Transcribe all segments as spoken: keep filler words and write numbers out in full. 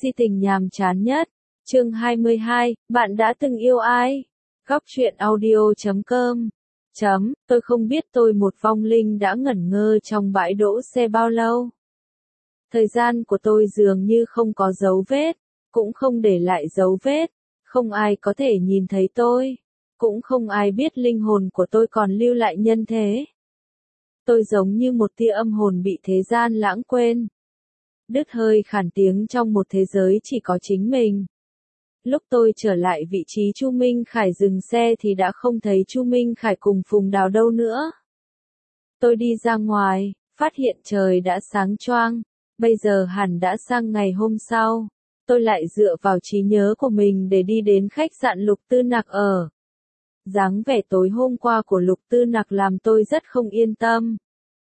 Si tình nhàm chán nhất. Chương hai mươi hai, bạn đã từng yêu ai? Góc truyện audio chấm com. Chấm, tôi không biết tôi một vong linh đã ngẩn ngơ trong bãi đỗ xe bao lâu. Thời gian của tôi dường như không có dấu vết, cũng không để lại dấu vết, không ai có thể nhìn thấy tôi, cũng không ai biết linh hồn của tôi còn lưu lại nhân thế. Tôi giống như một tia âm hồn bị thế gian lãng quên. Đứt hơi khản tiếng trong một thế giới chỉ có chính mình. Lúc tôi trở lại vị trí Chu Minh Khải dừng xe thì đã không thấy Chu Minh Khải cùng Phùng Đào đâu nữa. Tôi đi ra ngoài, phát hiện trời đã sáng choang, bây giờ hẳn đã sang ngày hôm sau. Tôi lại dựa vào trí nhớ của mình để đi đến khách sạn Lục Tư Nặc ở. Dáng vẻ tối hôm qua của Lục Tư Nặc làm tôi rất không yên tâm.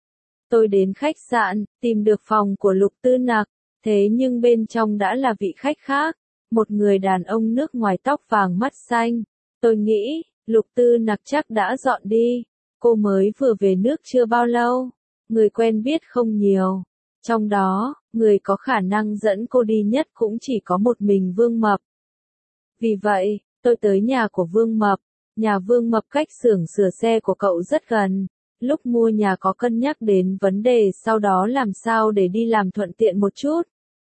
Tôi đến khách sạn, tìm được phòng của Lục Tư Nặc, thế nhưng bên trong đã là vị khách khác, một người đàn ông nước ngoài tóc vàng mắt xanh. Tôi nghĩ, Lục Tư Nặc chắc đã dọn đi, cô mới vừa về nước chưa bao lâu, người quen biết không nhiều. Trong đó, người có khả năng dẫn cô đi nhất cũng chỉ có một mình Vương Mập. Vì vậy, tôi tới nhà của Vương Mập, nhà Vương Mập cách xưởng sửa xe của cậu rất gần. Lúc mua nhà có cân nhắc đến vấn đề sau đó làm sao để đi làm thuận tiện một chút.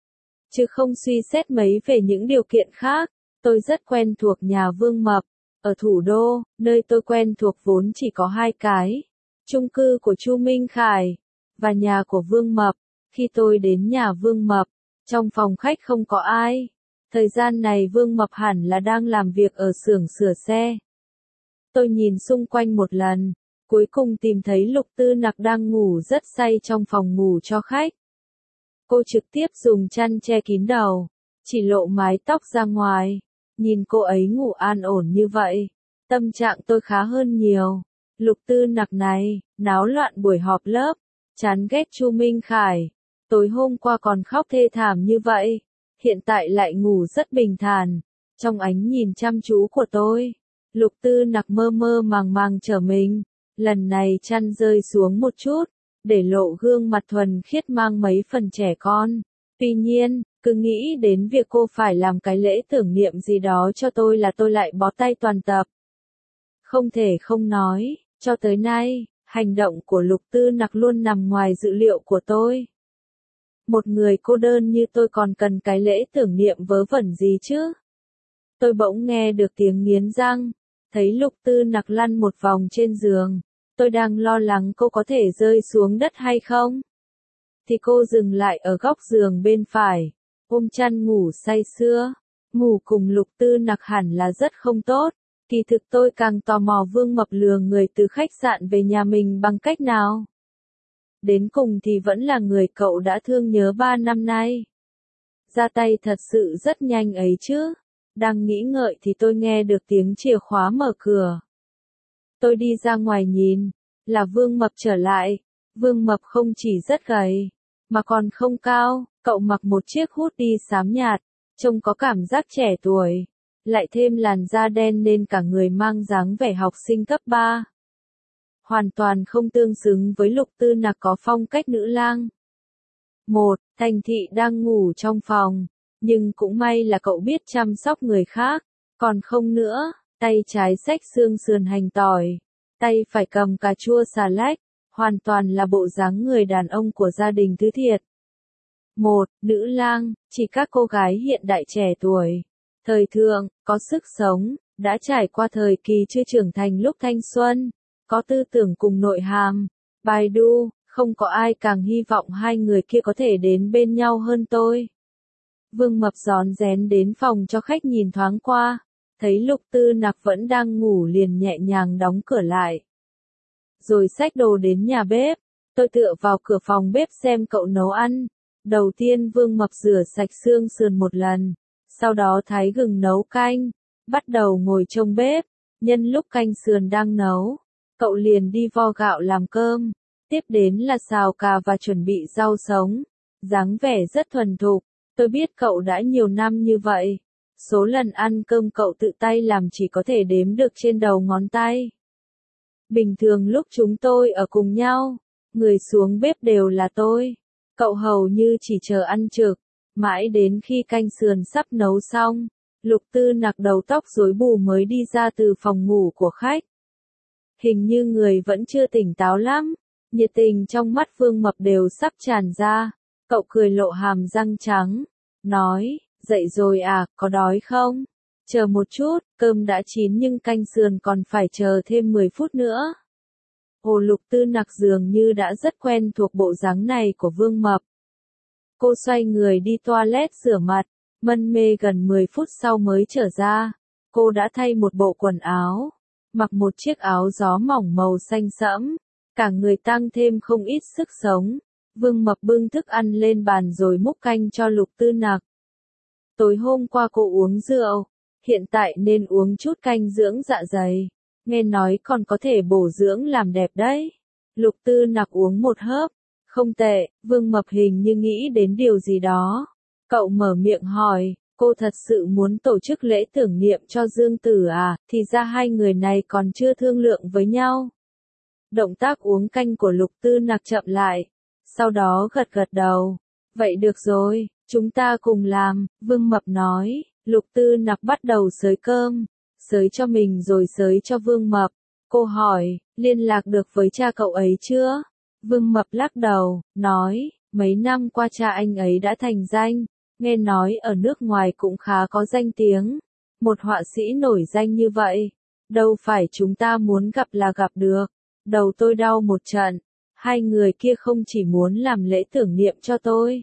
Chứ không suy xét mấy về những điều kiện khác. Tôi rất quen thuộc nhà Vương Mập. Ở thủ đô, nơi tôi quen thuộc vốn chỉ có hai cái. Chung cư của Chu Minh Khải và nhà của Vương Mập. Khi tôi đến nhà Vương Mập, trong phòng khách không có ai. Thời gian này Vương Mập hẳn là đang làm việc ở xưởng sửa xe. Tôi nhìn xung quanh một lần. Cuối cùng tìm thấy Lục Tư Nặc đang ngủ rất say trong phòng ngủ cho khách. Cô trực tiếp dùng chăn che kín đầu, chỉ lộ mái tóc ra ngoài. Nhìn cô ấy ngủ an ổn như vậy, tâm trạng tôi khá hơn nhiều. Lục Tư Nặc này, náo loạn buổi họp lớp, chán ghét Chu Minh Khải. Tối hôm qua còn khóc thê thảm như vậy, hiện tại lại ngủ rất bình thản. Trong ánh nhìn chăm chú của tôi, Lục Tư Nặc mơ mơ màng màng trở mình. Lần này chăn rơi xuống một chút, để lộ gương mặt thuần khiết mang mấy phần trẻ con. Tuy nhiên, cứ nghĩ đến việc cô phải làm cái lễ tưởng niệm gì đó cho tôi là tôi lại bó tay toàn tập. Không thể không nói, cho tới nay, hành động của Lục Tư Nặc luôn nằm ngoài dự liệu của tôi. Một người cô đơn như tôi còn cần cái lễ tưởng niệm vớ vẩn gì chứ? Tôi bỗng nghe được tiếng nghiến răng, thấy Lục Tư Nặc lăn một vòng trên giường. Tôi đang lo lắng cô có thể rơi xuống đất hay không. Thì cô dừng lại ở góc giường bên phải, ôm chăn ngủ say sưa. Ngủ cùng Lục Tư Nặc hẳn là rất không tốt. Kỳ thực tôi càng tò mò Vương Mập lừa người từ khách sạn về nhà mình bằng cách nào. Đến cùng thì vẫn là người cậu đã thương nhớ ba năm nay. Ra tay thật sự rất nhanh ấy chứ. Đang nghĩ ngợi thì tôi nghe được tiếng chìa khóa mở cửa. Tôi đi ra ngoài nhìn, là Vương Mập trở lại. Vương Mập không chỉ rất gầy, mà còn không cao, cậu mặc một chiếc hoodie xám nhạt, trông có cảm giác trẻ tuổi, lại thêm làn da đen nên cả người mang dáng vẻ học sinh cấp ba. Hoàn toàn không tương xứng với Lục Tư Nặc có phong cách nữ lang. Một, Thành Thị đang ngủ trong phòng, nhưng cũng may là cậu biết chăm sóc người khác, còn không nữa. Tay trái xách xương sườn hành tỏi, tay phải cầm cà chua xà lách, hoàn toàn là bộ dáng người đàn ông của gia đình thứ thiệt. Một, nữ lang, chỉ các cô gái hiện đại trẻ tuổi, thời thượng, có sức sống, đã trải qua thời kỳ chưa trưởng thành lúc thanh xuân, có tư tưởng cùng nội hàm. Baidu, không có ai càng hy vọng hai người kia có thể đến bên nhau hơn tôi. Vương Mập rón rén đến phòng cho khách nhìn thoáng qua. Thấy Lục Tư Nặc vẫn đang ngủ liền nhẹ nhàng đóng cửa lại. Rồi xách đồ đến nhà bếp, tôi tựa vào cửa phòng bếp xem cậu nấu ăn. Đầu tiên Vương Mập rửa sạch xương sườn một lần, sau đó thái gừng nấu canh, bắt đầu ngồi trông bếp. Nhân lúc canh sườn đang nấu, cậu liền đi vo gạo làm cơm, tiếp đến là xào cà và chuẩn bị rau sống. Dáng vẻ rất thuần thục, tôi biết cậu đã nhiều năm như vậy. Số lần ăn cơm cậu tự tay làm chỉ có thể đếm được trên đầu ngón tay. Bình thường lúc chúng tôi ở cùng nhau, người xuống bếp đều là tôi. Cậu hầu như chỉ chờ ăn trực, Mãi đến khi canh sườn sắp nấu xong, Lục Tư Nặc đầu tóc rối bù mới đi ra từ phòng ngủ của khách. Hình như người vẫn chưa tỉnh táo lắm, nhiệt tình trong mắt Vương Mập đều sắp tràn ra. Cậu cười lộ hàm răng trắng, nói, dậy rồi à, có đói không? Chờ một chút, cơm đã chín nhưng canh sườn còn phải chờ thêm mười phút nữa. Hồ Lục Tư Nặc dường như đã rất quen thuộc bộ dáng này của Vương Mập. Cô xoay người đi toilet rửa mặt, mân mê gần mười phút sau mới trở ra. Cô đã thay một bộ quần áo, mặc một chiếc áo gió mỏng màu xanh sẫm, cả người tăng thêm không ít sức sống. Vương Mập bưng thức ăn lên bàn rồi múc canh cho Lục Tư Nặc. Tối hôm qua cô uống rượu, hiện tại nên uống chút canh dưỡng dạ dày, nghe nói còn có thể bổ dưỡng làm đẹp đấy. Lục Tư Nặc uống một hớp, không tệ. Vương Mập hình như nghĩ đến điều gì đó. Cậu mở miệng hỏi, cô thật sự muốn tổ chức lễ tưởng niệm cho Dương Tử à, thì ra hai người này còn chưa thương lượng với nhau. Động tác uống canh của Lục Tư Nặc chậm lại, sau đó gật gật đầu. Vậy được rồi, chúng ta cùng làm, Vương Mập nói. Lục Tư Nặc bắt đầu xới cơm, xới cho mình rồi xới cho Vương Mập. Cô hỏi, liên lạc được với cha cậu ấy chưa? Vương Mập lắc đầu, nói, mấy năm qua cha anh ấy đã thành danh, nghe nói ở nước ngoài cũng khá có danh tiếng. Một họa sĩ nổi danh như vậy, đâu phải chúng ta muốn gặp là gặp được. Đầu tôi đau một trận, hai người kia không chỉ muốn làm lễ tưởng niệm cho tôi,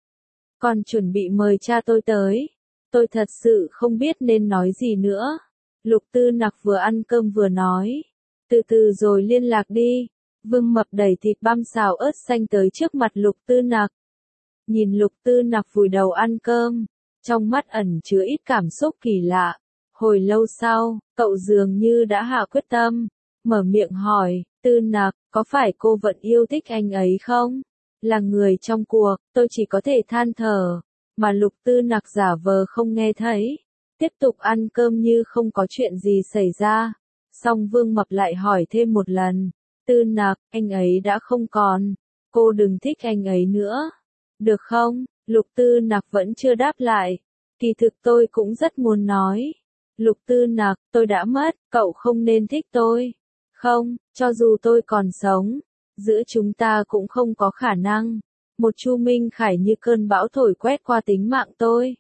còn chuẩn bị mời cha tôi tới. Tôi thật sự không biết nên nói gì nữa. Lục Tư Nặc vừa ăn cơm vừa nói, từ từ rồi liên lạc đi. Vương Mập đẩy thịt băm xào ớt xanh tới trước mặt Lục Tư Nặc. Nhìn Lục Tư Nặc vùi đầu ăn cơm, trong mắt ẩn chứa ít cảm xúc kỳ lạ. Hồi lâu sau, cậu dường như đã hạ quyết tâm, mở miệng hỏi, Tư Nặc, có phải cô vẫn yêu thích anh ấy không? Là người trong cuộc, tôi chỉ có thể than thở, mà Lục Tư Nặc giả vờ không nghe thấy, tiếp tục ăn cơm như không có chuyện gì xảy ra. Xong Vương Mập lại hỏi thêm một lần, Tư Nặc, anh ấy đã không còn, cô đừng thích anh ấy nữa, được không? Lục Tư Nặc vẫn chưa đáp lại. Kỳ thực tôi cũng rất muốn nói, Lục Tư Nặc, tôi đã mất, cậu không nên thích tôi. Không, cho dù tôi còn sống, giữa chúng ta cũng không có khả năng. Một Chu Minh Khải như cơn bão thổi quét qua tính mạng tôi.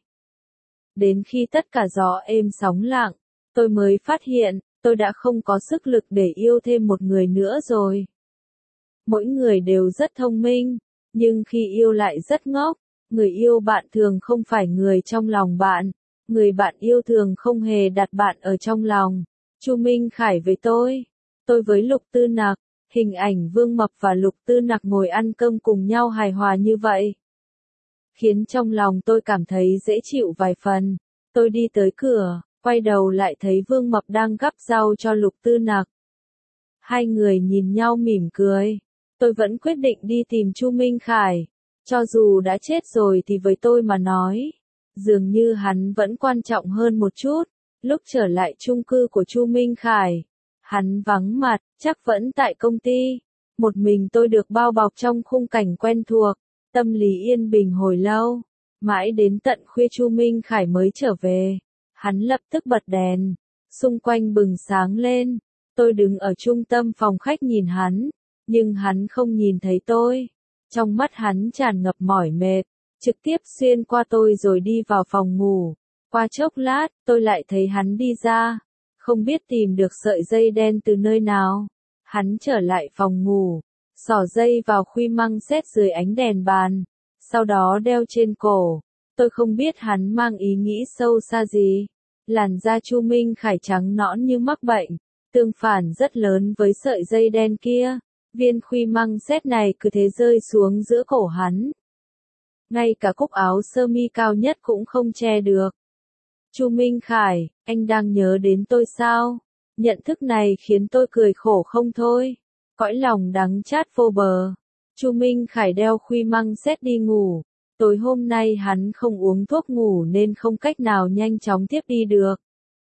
Đến khi tất cả gió êm sóng lặng, tôi mới phát hiện, tôi đã không có sức lực để yêu thêm một người nữa rồi. Mỗi người đều rất thông minh, nhưng khi yêu lại rất ngốc. Người yêu bạn thường không phải người trong lòng bạn. Người bạn yêu thường không hề đặt bạn ở trong lòng. Chu Minh Khải với tôi, tôi với Lục Tư Nặc, hình ảnh Vương Mập và Lục Tư Nặc ngồi ăn cơm cùng nhau hài hòa như vậy, khiến trong lòng tôi cảm thấy dễ chịu vài phần. Tôi đi tới cửa, quay đầu lại thấy Vương Mập đang gắp rau cho Lục Tư Nặc. Hai người nhìn nhau mỉm cười. Tôi vẫn quyết định đi tìm Chu Minh Khải. Cho dù đã chết rồi thì với tôi mà nói, dường như hắn vẫn quan trọng hơn một chút. Lúc trở lại chung cư của Chu Minh Khải, hắn vắng mặt, chắc vẫn tại công ty. Một mình tôi được bao bọc trong khung cảnh quen thuộc, tâm lý yên bình hồi lâu. Mãi đến tận khuya Chu Minh Khải mới trở về. Hắn lập tức bật đèn, xung quanh bừng sáng lên. Tôi đứng ở trung tâm phòng khách nhìn hắn, nhưng hắn không nhìn thấy tôi. Trong mắt hắn tràn ngập mỏi mệt, trực tiếp xuyên qua tôi rồi đi vào phòng ngủ. Qua chốc lát, tôi lại thấy hắn đi ra, không biết tìm được sợi dây đen từ nơi nào. Hắn trở lại phòng ngủ, xỏ dây vào khuy măng xét dưới ánh đèn bàn, sau đó đeo trên cổ. Tôi không biết hắn mang ý nghĩ sâu xa gì. Làn da Chu Minh Khải trắng nõn như mắc bệnh, tương phản rất lớn với sợi dây đen kia. Viên khuy măng xét này cứ thế rơi xuống giữa cổ hắn. Ngay cả cúc áo sơ mi cao nhất cũng không che được. Chu Minh Khải, anh đang nhớ đến tôi sao? Nhận thức này khiến tôi cười khổ không thôi. Cõi lòng đắng chát vô bờ. Chu Minh Khải đeo khuy măng xét đi ngủ. Tối hôm nay hắn không uống thuốc ngủ nên không cách nào nhanh chóng tiếp đi được.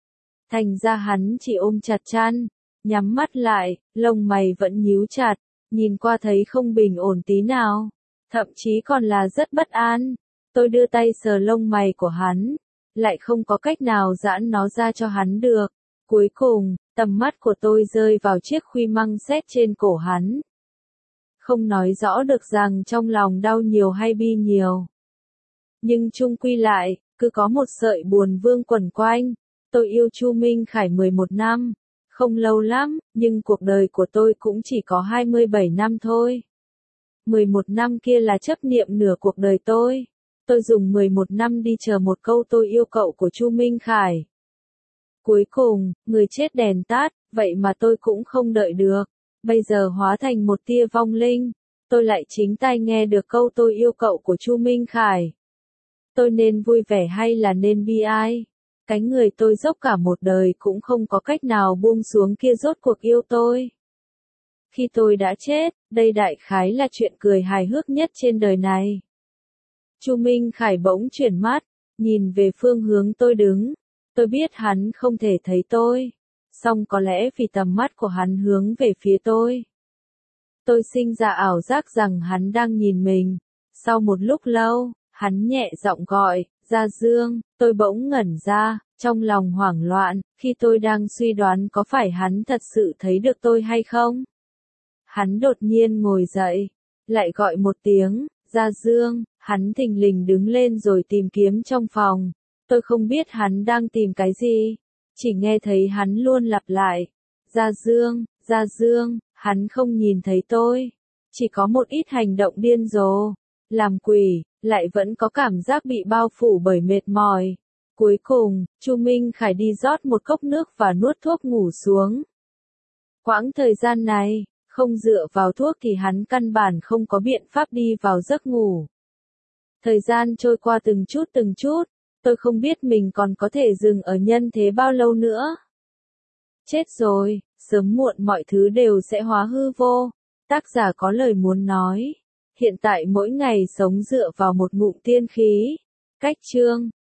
Thành ra hắn chỉ ôm chặt chăn, nhắm mắt lại, lông mày vẫn nhíu chặt, nhìn qua thấy không bình ổn tí nào. Thậm chí còn là rất bất an. Tôi đưa tay sờ lông mày của hắn, lại không có cách nào giãn nó ra cho hắn được. Cuối cùng, tầm mắt của tôi rơi vào chiếc khuy măng xét trên cổ hắn. Không nói rõ được rằng trong lòng đau nhiều hay bi nhiều. Nhưng chung quy lại, cứ có một sợi buồn vương quẩn quanh. Tôi yêu Chu Minh Khải mười một năm. Không lâu lắm, nhưng cuộc đời của tôi cũng chỉ có hai mươi bảy năm thôi. mười một năm kia là chấp niệm nửa cuộc đời tôi. Tôi dùng mười một năm đi chờ một câu tôi yêu cậu của Chu Minh Khải. Cuối cùng, người chết đèn tắt, vậy mà tôi cũng không đợi được. Bây giờ hóa thành một tia vong linh, tôi lại chính tai nghe được câu tôi yêu cậu của Chu Minh Khải. Tôi nên vui vẻ hay là nên bi ai? Cái người tôi dốc cả một đời cũng không có cách nào buông xuống kia rốt cuộc yêu tôi. Khi tôi đã chết, đây đại khái là chuyện cười hài hước nhất trên đời này. Chu Minh Khải bỗng chuyển mắt, nhìn về phương hướng tôi đứng. Tôi biết hắn không thể thấy tôi, song có lẽ vì tầm mắt của hắn hướng về phía tôi. Tôi sinh ra ảo giác rằng hắn đang nhìn mình. Sau một lúc lâu, hắn nhẹ giọng gọi, Gia Dương. Tôi bỗng ngẩn ra, trong lòng hoảng loạn, khi tôi đang suy đoán có phải hắn thật sự thấy được tôi hay không. Hắn đột nhiên ngồi dậy, lại gọi một tiếng, Gia Dương. Hắn thình lình đứng lên rồi tìm kiếm trong phòng. Tôi không biết hắn đang tìm cái gì, chỉ nghe thấy hắn luôn lặp lại, Gia Dương, Gia Dương. Hắn không nhìn thấy tôi, chỉ có một ít hành động điên rồ, làm quỷ, lại vẫn có cảm giác bị bao phủ bởi mệt mỏi. Cuối cùng, Chu Minh Khải đi rót một cốc nước và nuốt thuốc ngủ xuống. Quãng thời gian này, không dựa vào thuốc thì hắn căn bản không có biện pháp đi vào giấc ngủ. Thời gian trôi qua từng chút từng chút, tôi không biết mình còn có thể dừng ở nhân thế bao lâu nữa. Chết rồi, sớm muộn mọi thứ đều sẽ hóa hư vô. Tác giả có lời muốn nói. Hiện tại mỗi ngày sống dựa vào một ngụm tiên khí. Cách chương